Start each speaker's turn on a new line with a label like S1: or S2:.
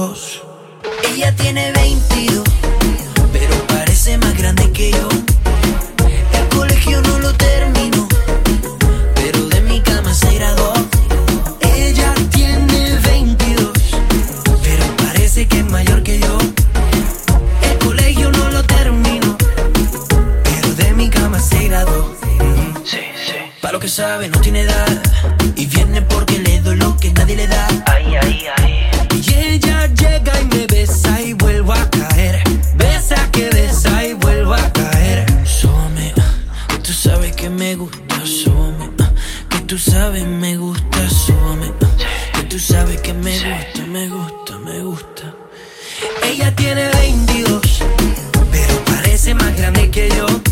S1: 22. Ella tiene 22, pero parece más grande que yo. El colegio no lo terminó, pero de mi cama se graduó. Ella tiene 22, pero parece que es mayor que yo. El colegio no lo terminó, pero de mi cama se graduó. Sí, sí. Pa' lo que sabe no tiene edad, y viene porque le doy lo que nadie le da. Ay, ay, ay. Y ella llega y me besa y vuelvo a caer. Besa que besa y vuelvo a caer. Súbame, tú sabes que me gusta. Súbame, que tú sabes me gusta. Súbame, que tú sabes que me gusta, me gusta, me gusta. Ella tiene 22, pero parece más grande que yo.